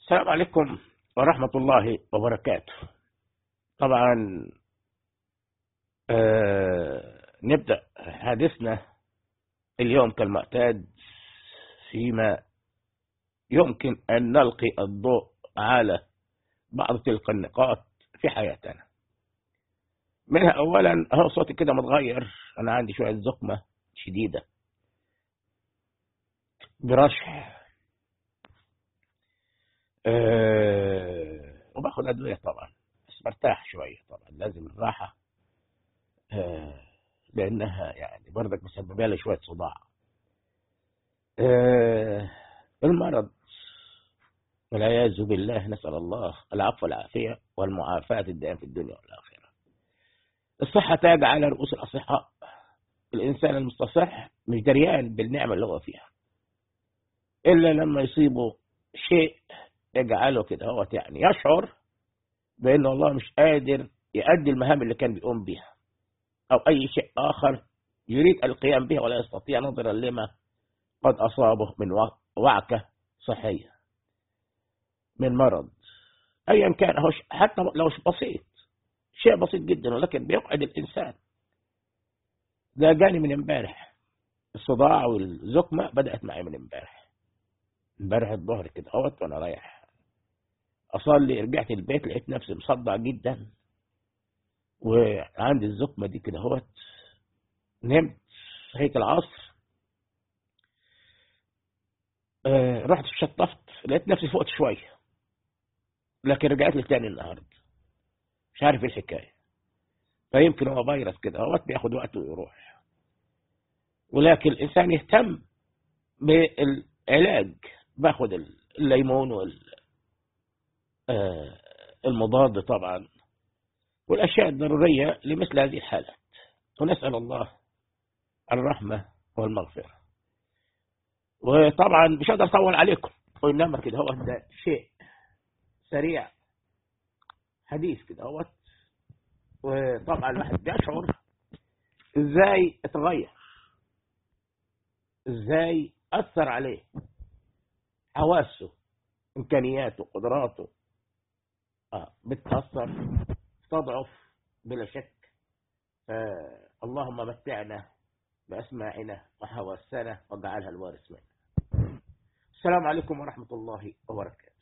السلام عليكم ورحمة الله وبركاته. طبعا نبدأ حديثنا اليوم كالمعتاد فيما يمكن أن نلقي الضوء على بعض تلك النقاط في حياتنا. منها أولا هو صوتي كده متغير، أنا عندي شوية زقمة شديدة برشح، وباخد أدوية طبعا، بس برتاح شوية. طبعا لازم الراحة لأنها يعني برضك مسببة لي شوية صداع. المرض والعياذ بالله، نسأل الله العفو والعافية والمعافاة الدائمة في الدنيا والآخرة. الصحة تاج على رؤوس الأصحاء. الإنسان المستصح مش دريان بالنعمة اللي هو فيها إلا لما يصيبه شيء يجعله كده هو يعني يشعر بأن الله مش قادر يؤدي المهام اللي كان بيقوم بها، أو أي شيء آخر يريد القيام به ولا يستطيع نظرا لما قد أصابه من وعكة صحية، من مرض أيا كان. هو حتى لو بسيط، شيء بسيط جدا، ولكن بيقعد الإنسان. ده جاني من امبارح، الصداع والزكمة بدأت معي من امبارح الظهر كده اهوت، وأنا رايح أصلي رجعت البيت لقيت نفسي مصدع جدا، وعندي الزكمة دي كده اهوت. نمت صحيت العصر، رحت شطفت لقيت نفسي فقت شوية، لكن رجعت لي تاني النهارده، مش عارف ايه الحكاية. فيمكن هو فيروس كده اهوت بياخد وقته ويروح، ولكن الإنسان يهتم بالعلاج. باخد الليمون والمضاد طبعا، والأشياء الضرورية لمثل هذه الحالات، ونسأل الله الرحمة والمغفرة. وطبعا مش هقدر أطول عليكم، وإنما كده هو ده شيء سريع حديث كده هو. وطبعا الواحد بيشعر ازاي اتغير، ازاي أثر عليه حواسه، إمكانياته، قدراته بتتأثر، تضعف بلا شك. اللهم متعنا بأسماعنا وحواسنا واجعلها الوارث منا. السلام عليكم ورحمة الله وبركاته.